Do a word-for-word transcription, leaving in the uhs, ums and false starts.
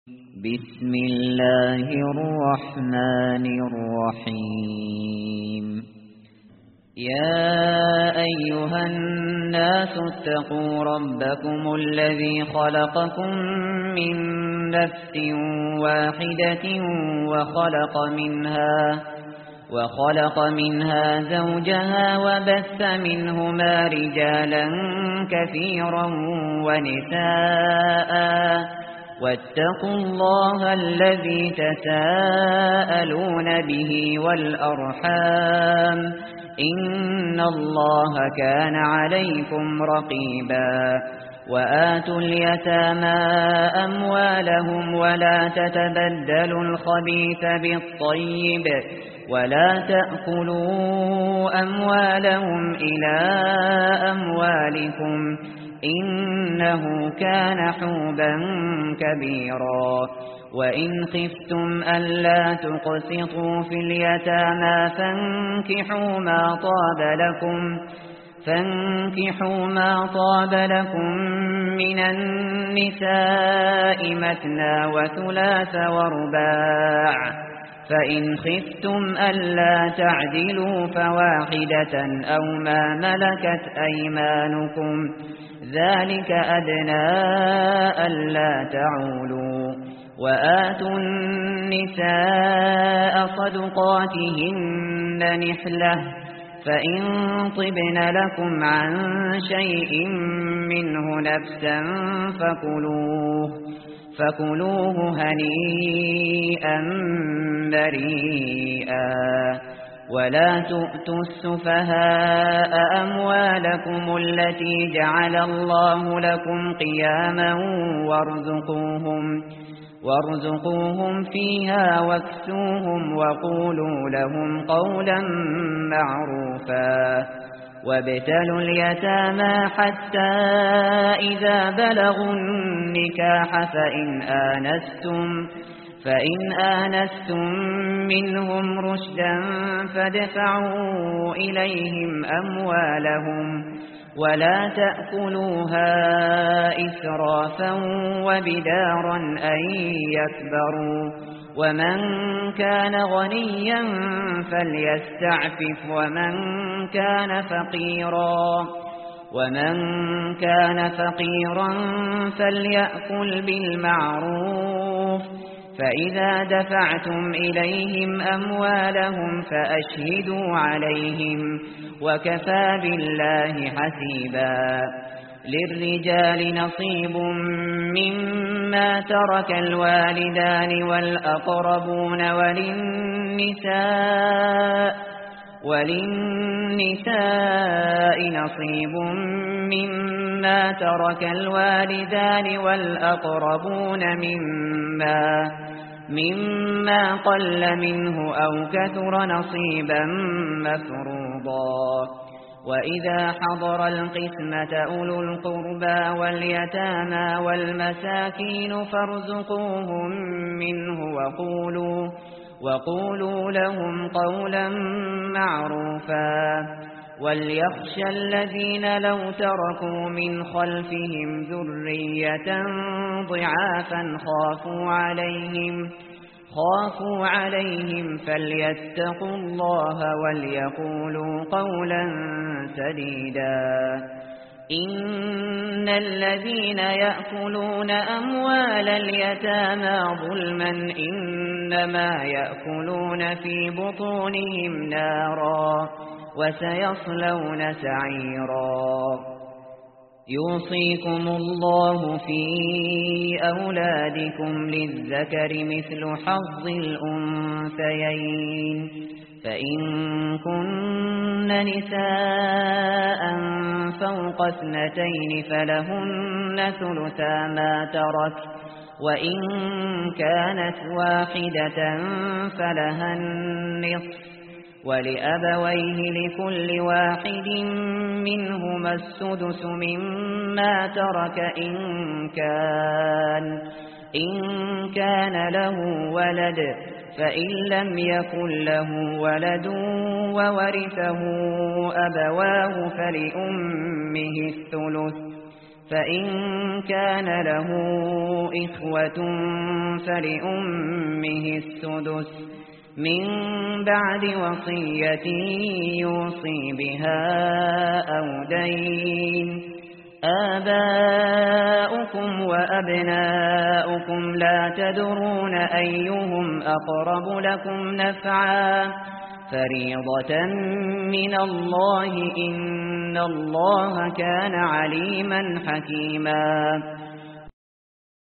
بسم الله الرحمن الرحيم يا أيها الناس اتقوا ربكم الذي خلقكم من نفس واحدة وخلق منها وخلق منها زوجها وبث منهما رجالا كثيرا ونساء واتقوا الله الذي تساءلون به والأرحام إن الله كان عليكم رقيبا وآتوا اليتامى أموالهم ولا تتبدلوا الخبيث بالطيب ولا تأكلوا أموالهم إلى أموالكم إنه كان حوبا كبيرا وإن خفتم ألا تقسطوا في اليتامى فانكحوا ما طاب لكم فانكحوا ما طاب لكم من النساء مثنى وثلاث ورباع فإن خفتم ألا تعدلوا فواحدة أو ما ملكت أيمانكم ذلك أدنى ألا تعولوا وآتوا النساء صدقاتهن نحلة فإن طبن لكم عن شيء منه نفسا فكلوه فكلوه هنيئا مريئا ولا تؤتوا السفهاء أموالكم التي جعل الله لكم قياما وارزقوهم وارزقوهم فيها واكسوهم وقولوا لهم قولا معروفا وابتلوا اليتامى حتى إذا بلغوا النكاح فإن آنستم فإن آنستم منهم رشدا فادفعوا إليهم أموالهم ولا تأكلوها إسرافا وبدارا أن يكبروا ومن كان غنيا فليستعفف ومن كان فقيرا ومن كان فقيرا فليأكل بالمعروف فإذا دفعتم إليهم أموالهم فأشهدوا عليهم وكفى بالله حسيبا للرجال نصيب مما ترك الوالدان والأقربون وللنساء وللنساء نصيب مما ترك الوالدان والأقربون مما مما قل منه أو كثر نصيبا مفروضا وإذا حضر القسمة أولو القربى واليتامى والمساكين فارزقوهم منه وقولوا وقولوا لهم قولا معروفا وليخشى الذين لو تركوا من خلفهم ذرية ضعافا خافوا عليهم خافوا عليهم فليتقوا الله وليقولوا قولا سديدا إن الذين يأكلون أموال اليتامى ظلما إنما يأكلون في بطونهم نارا وسيصلون سعيرا يوصيكم الله في أولادكم للذكر مثل حظ الأنثيين فإن كن نساء فوق اثنتين فلهن ثلثا ما ترك وإن كانت واحدة فلها النصف ولأبويه لكل واحد منهما السدس مما ترك إن كان إن كان له ولد فإن لم يكن له ولد وورثه أبواه فلأمه الثلث فإن كان له إخوة فلأمه السدس من بعد وصية يوصي بها أو دين. آباؤكم وأبناؤكم لا تدرون أيهم أقرب لكم نفعا فريضة من الله إن الله كان عليما حكيما.